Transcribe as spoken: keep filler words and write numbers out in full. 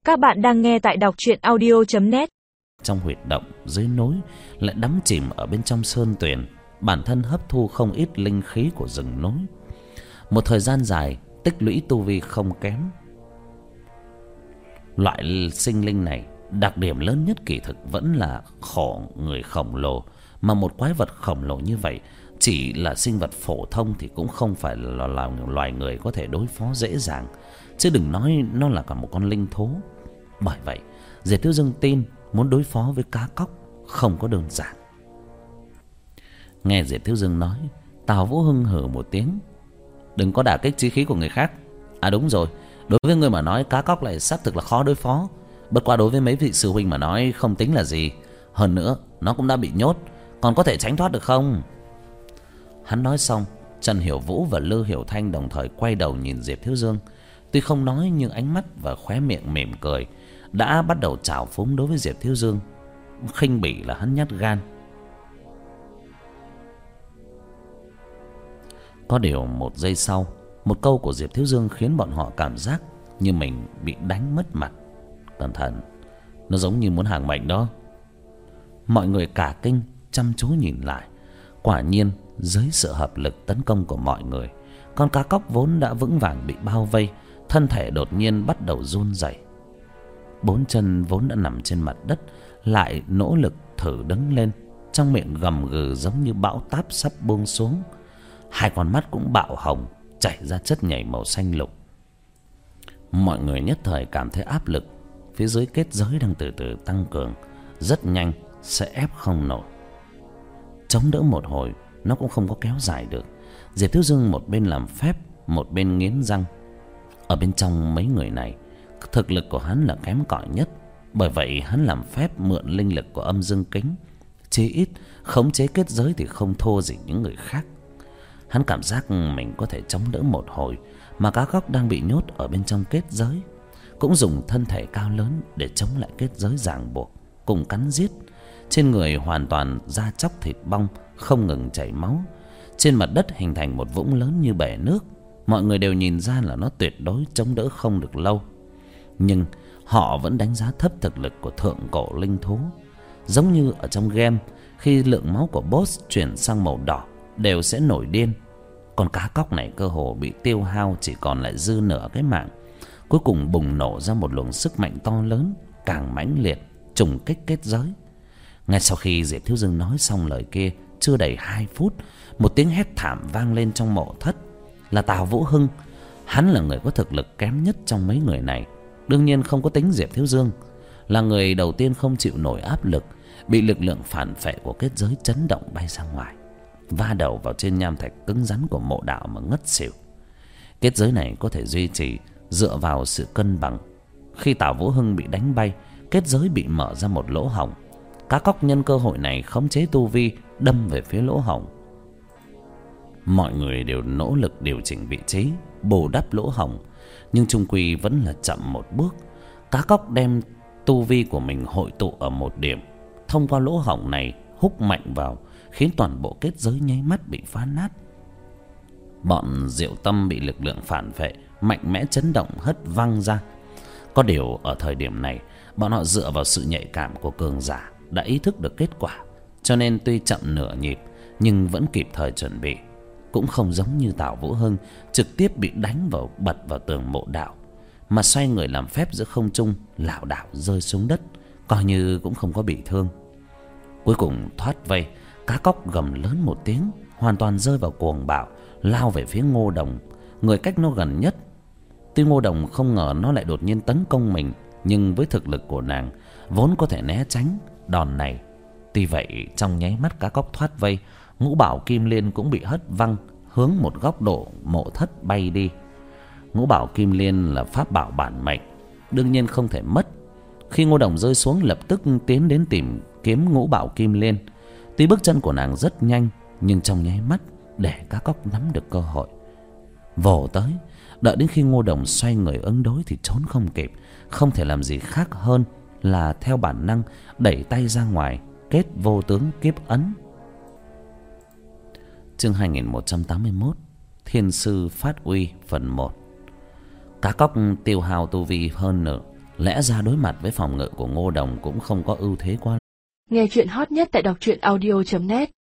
Các bạn đang nghe tại đọc truyện audio chấm net. Trong huyệt động dưới núi lại đắm chìm ở bên trong sơn tuyền, bản thân hấp thu không ít linh khí của rừng núi. Một thời gian dài tích lũy tu vi không kém. Loại sinh linh này đặc điểm lớn nhất kỳ thực vẫn là khổ người khổng lồ. Mà một quái vật khổng lồ như vậy chỉ là sinh vật phổ thông thì cũng không phải là, là loài người có thể đối phó dễ dàng, chứ đừng nói nó là cả một con linh thú. Bởi vậy Diệp Thiếu Dương tin muốn đối phó với cá cóc không có đơn giản. Nghe Diệp Thiếu Dương nói, Tào Vũ Hưng hừ một tiếng. Đừng có đả kích chí khí của người khác. À đúng rồi, đối với người mà nói cá cóc lại xác thực là khó đối phó. Bất qua đối với mấy vị sư huynh mà nói không tính là gì. Hơn nữa nó cũng đã bị nhốt, còn có thể tránh thoát được không? Hắn nói xong, Trần Hiểu Vũ và Lư Hiểu Thanh đồng thời quay đầu nhìn Diệp Thiếu Dương. Tuy không nói nhưng ánh mắt và khóe miệng mỉm cười đã bắt đầu trào phúng đối với Diệp Thiếu Dương, khinh bỉ là hắn nhát gan. Có điều một giây sau, một câu của Diệp Thiếu Dương khiến bọn họ cảm giác như mình bị đánh mất mặt. Cẩn thận, nó giống như muốn hàng mệnh đó. Mọi người cả kinh chăm chú nhìn lại. Quả nhiên dưới sự hợp lực tấn công của mọi người, con cá cóc vốn đã vững vàng bị bao vây, thân thể đột nhiên bắt đầu run rẩy. Bốn chân vốn đã nằm trên mặt đất lại nỗ lực thử đứng lên, trong miệng gầm gừ giống như bão táp sắp buông xuống. Hai con mắt cũng bạo hồng, chảy ra chất nhảy màu xanh lục. Mọi người nhất thời cảm thấy áp lực. Phía dưới kết giới đang từ từ tăng cường, rất nhanh sẽ ép không nổi. Chống đỡ một hồi nó cũng không có kéo dài được. Diệp Thiếu Dương một bên làm phép, một bên nghiến răng. Ở bên trong mấy người này, thực lực của hắn là kém cỏi nhất. Bởi vậy hắn làm phép mượn linh lực của âm dương kính, chí ít khống chế kết giới thì không thua gì những người khác. Hắn cảm giác mình có thể chống đỡ một hồi, mà cá cóc đang bị nhốt ở bên trong kết giới cũng dùng thân thể cao lớn để chống lại kết giới ràng buộc, cùng cắn giết. Trên người hoàn toàn da chóc thịt bong, không ngừng chảy máu. Trên mặt đất hình thành một vũng lớn như bể nước. Mọi người đều nhìn ra là nó tuyệt đối chống đỡ không được lâu. Nhưng họ vẫn đánh giá thấp thực lực của thượng cổ linh thú. Giống như ở trong game, khi lượng máu của boss chuyển sang màu đỏ đều sẽ nổi điên. Con cá cóc này cơ hồ bị tiêu hao, chỉ còn lại dư nửa cái mạng. Cuối cùng bùng nổ ra một luồng sức mạnh to lớn, càng mãnh liệt, trùng kích kết giới. Ngay sau khi Diệp Thiếu Dương nói xong lời kia, chưa đầy hai phút, một tiếng hét thảm vang lên trong mộ thất. Là Tào Vũ Hưng. Hắn là người có thực lực kém nhất trong mấy người này, đương nhiên không có tính Diệp Thiếu Dương. Là người đầu tiên không chịu nổi áp lực, bị lực lượng phản phệ của kết giới chấn động bay ra ngoài, va đầu vào trên nham thạch cứng rắn của mộ đạo mà ngất xỉu. Kết giới này có thể duy trì dựa vào sự cân bằng. Khi Tào Vũ Hưng bị đánh bay, kết giới bị mở ra một lỗ hổng. Cá cóc nhân cơ hội này khống chế tu vi, đâm về phía lỗ hổng. Mọi người đều nỗ lực điều chỉnh vị trí, bù đắp lỗ hổng, nhưng chung quy vẫn là chậm một bước. Cá cóc đem tu vi của mình hội tụ ở một điểm, thông qua lỗ hổng này húc mạnh vào, khiến toàn bộ kết giới nháy mắt bị phá nát. Bọn Diệu Tâm bị lực lượng phản vệ mạnh mẽ chấn động hất văng ra. Có điều ở thời điểm này, bọn họ dựa vào sự nhạy cảm của cường giả đã ý thức được kết quả, cho nên tuy chậm nửa nhịp nhưng vẫn kịp thời chuẩn bị. Cũng không giống như Tào Vũ Hưng trực tiếp bị đánh vào bật vào tường mộ đạo, mà xoay người làm phép giữa không trung, lảo đảo rơi xuống đất, coi như cũng không có bị thương. Cuối cùng thoát vây, cá cóc gầm lớn một tiếng, hoàn toàn rơi vào cuồng bạo, lao về phía Ngô Đồng, người cách nó gần nhất. Tuy Ngô Đồng không ngờ nó lại đột nhiên tấn công mình, nhưng với thực lực của nàng vốn có thể né tránh đòn này. Tuy vậy trong nháy mắt cá cóc thoát vây, ngũ bảo kim liên cũng bị hất văng hướng một góc độ mộ thất bay đi. Ngũ bảo kim liên là pháp bảo bản mệnh, đương nhiên không thể mất. Khi Ngô Đồng rơi xuống, lập tức tiến đến tìm kiếm ngũ bảo kim liên. Tuy bước chân của nàng rất nhanh, nhưng trong nháy mắt để cá cóc nắm được cơ hội, vồ tới. Đợi đến khi Ngô Đồng xoay người ứng đối thì trốn không kịp, không thể làm gì khác hơn là theo bản năng đẩy tay ra ngoài, kết vô tướng kiếp ấn. Chương hai nghìn một trăm tám mươi mốt, Thiên sư phát uy phần một. Cá cóc tiêu hao tu vi hơn nữa Lẽ ra đối mặt với phòng ngự của Ngô Đồng cũng không có ưu thế quá. Nghe chuyện hot nhất tại đọc truyện audio chấm net.